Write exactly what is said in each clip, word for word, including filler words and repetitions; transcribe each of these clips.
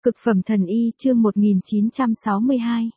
Cực phẩm thần y chương một nghìn chín trăm sáu mươi hai.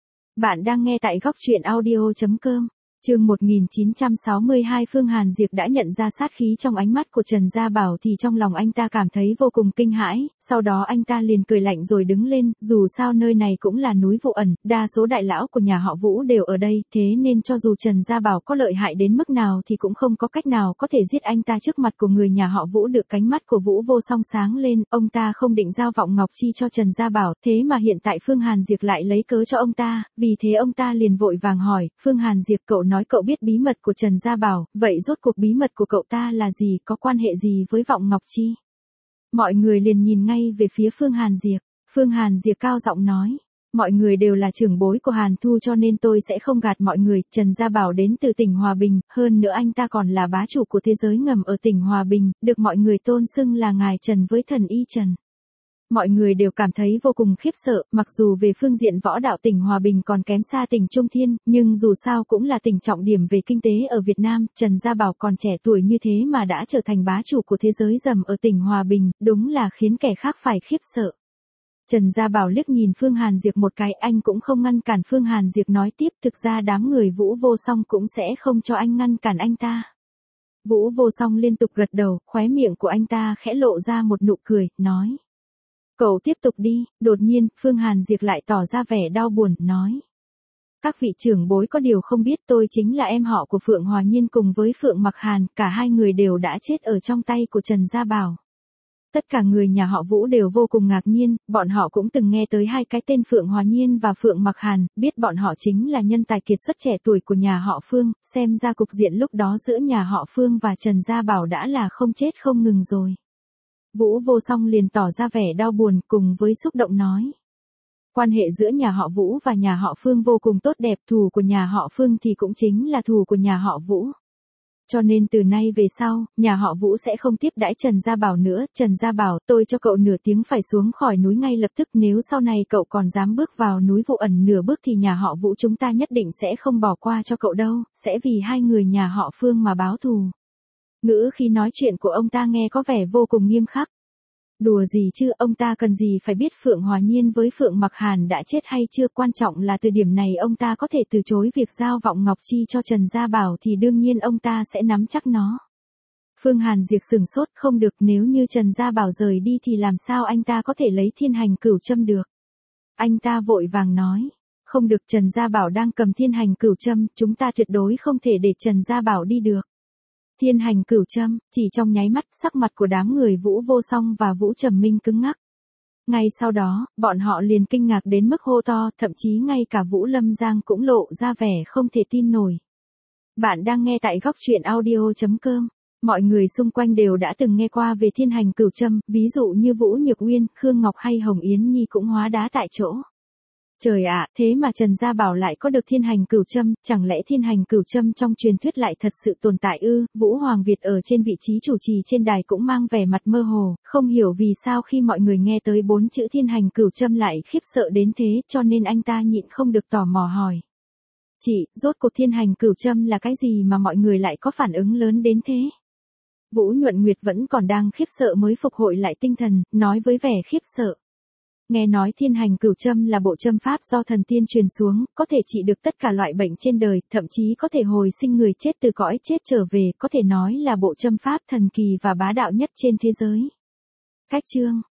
Bạn đang nghe tại góc truyện audio chấm com. Chương một nghìn chín trăm sáu mươi hai. Phương Hàn Diệp đã nhận ra sát khí trong ánh mắt của Trần Gia Bảo thì trong lòng anh ta cảm thấy vô cùng kinh hãi, sau đó anh ta liền cười lạnh rồi đứng lên, dù sao nơi này cũng là núi Vụ Ẩn, đa số đại lão của nhà họ Vũ đều ở đây, thế nên cho dù Trần Gia Bảo có lợi hại đến mức nào thì cũng không có cách nào có thể giết anh ta trước mặt của người nhà họ Vũ được. Cánh mắt của Vũ Vô Song sáng lên, ông ta không định giao Vọng Ngọc Chi cho Trần Gia Bảo, thế mà hiện tại Phương Hàn Diệp lại lấy cớ cho ông ta, vì thế ông ta liền vội vàng hỏi, Phương Hàn Diệp, cậu nói cậu biết bí mật của Trần Gia Bảo, vậy rốt cuộc bí mật của cậu ta là gì, có quan hệ gì với Vọng Ngọc Chi? Mọi người liền nhìn ngay về phía Phương Hàn Diệp. Phương Hàn Diệp cao giọng nói, mọi người đều là trưởng bối của Hàn Thu cho nên tôi sẽ không gạt mọi người, Trần Gia Bảo đến từ tỉnh Hòa Bình, hơn nữa anh ta còn là bá chủ của thế giới ngầm ở tỉnh Hòa Bình, được mọi người tôn xưng là ngài Trần với thần y Trần. Mọi người đều cảm thấy vô cùng khiếp sợ, mặc dù về phương diện võ đạo tỉnh Hòa Bình còn kém xa tỉnh Trung Thiên, nhưng dù sao cũng là tỉnh trọng điểm về kinh tế ở Việt Nam, Trần Gia Bảo còn trẻ tuổi như thế mà đã trở thành bá chủ của thế giới ngầm ở tỉnh Hòa Bình, đúng là khiến kẻ khác phải khiếp sợ. Trần Gia Bảo liếc nhìn Phương Hàn Diệp một cái, anh cũng không ngăn cản Phương Hàn Diệp nói tiếp, thực ra đám người Vũ Vô Song cũng sẽ không cho anh ngăn cản anh ta. Vũ Vô Song liên tục gật đầu, khóe miệng của anh ta khẽ lộ ra một nụ cười, nói. Cậu tiếp tục đi. Đột nhiên, Phương Hàn Diệp lại tỏ ra vẻ đau buồn, nói. Các vị trưởng bối có điều không biết, tôi chính là em họ của Phượng Hòa Nhiên cùng với Phượng Mặc Hàn, cả hai người đều đã chết ở trong tay của Trần Gia Bảo. Tất cả người nhà họ Vũ đều vô cùng ngạc nhiên, bọn họ cũng từng nghe tới hai cái tên Phượng Hòa Nhiên và Phượng Mặc Hàn, biết bọn họ chính là nhân tài kiệt xuất trẻ tuổi của nhà họ Phương, xem ra cục diện lúc đó giữa nhà họ Phương và Trần Gia Bảo đã là không chết không ngừng rồi. Vũ Vô Song liền tỏ ra vẻ đau buồn cùng với xúc động nói. Quan hệ giữa nhà họ Vũ và nhà họ Phương vô cùng tốt đẹp, thù của nhà họ Phương thì cũng chính là thù của nhà họ Vũ. Cho nên từ nay về sau, nhà họ Vũ sẽ không tiếp đãi Trần Gia Bảo nữa. Trần Gia Bảo, tôi cho cậu nửa tiếng phải xuống khỏi núi ngay lập tức, nếu sau này cậu còn dám bước vào núi Vụ Ẩn nửa bước thì nhà họ Vũ chúng ta nhất định sẽ không bỏ qua cho cậu đâu, sẽ vì hai người nhà họ Phương mà báo thù. Ngữ khi nói chuyện của ông ta nghe có vẻ vô cùng nghiêm khắc. Đùa gì chứ, ông ta cần gì phải biết Phượng Hòa Nhiên với Phượng Mặc Hàn đã chết hay chưa, quan trọng là từ điểm này ông ta có thể từ chối việc giao Vọng Ngọc Chi cho Trần Gia Bảo thì đương nhiên ông ta sẽ nắm chắc nó. Phương Hàn Diệp sửng sốt, không được, nếu như Trần Gia Bảo rời đi thì làm sao anh ta có thể lấy Thiên Hành Cửu Châm được. Anh ta vội vàng nói, không được, Trần Gia Bảo đang cầm Thiên Hành Cửu Châm, chúng ta tuyệt đối không thể để Trần Gia Bảo đi được. Thiên Hành Cửu Châm, chỉ trong nháy mắt, sắc mặt của đám người Vũ Vô Song và Vũ Trầm Minh cứng ngắc. Ngay sau đó, bọn họ liền kinh ngạc đến mức hô to, thậm chí ngay cả Vũ Lâm Giang cũng lộ ra vẻ không thể tin nổi. Bạn đang nghe tại góc truyện audio chấm com. Mọi người xung quanh đều đã từng nghe qua về Thiên Hành Cửu Châm, ví dụ như Vũ Nhược Uyên, Khương Ngọc hay Hồng Yến Nhi cũng hóa đá tại chỗ. Trời ạ, thế mà Trần Gia Bảo lại có được Thiên Hành Cửu Châm, chẳng lẽ Thiên Hành Cửu Châm trong truyền thuyết lại thật sự tồn tại ư? Vũ Hoàng Việt ở trên vị trí chủ trì trên đài cũng mang vẻ mặt mơ hồ, không hiểu vì sao khi mọi người nghe tới bốn chữ Thiên Hành Cửu Châm lại khiếp sợ đến thế, cho nên anh ta nhịn không được tò mò hỏi. Chị, rốt cuộc Thiên Hành Cửu Châm là cái gì mà mọi người lại có phản ứng lớn đến thế? Vũ Nhuận Nguyệt vẫn còn đang khiếp sợ mới phục hồi lại tinh thần, nói với vẻ khiếp sợ. Nghe nói Thiên Hành Cửu Châm là bộ châm pháp do thần tiên truyền xuống, có thể trị được tất cả loại bệnh trên đời, thậm chí có thể hồi sinh người chết từ cõi chết trở về, có thể nói là bộ châm pháp thần kỳ và bá đạo nhất trên thế giới. Cách chương,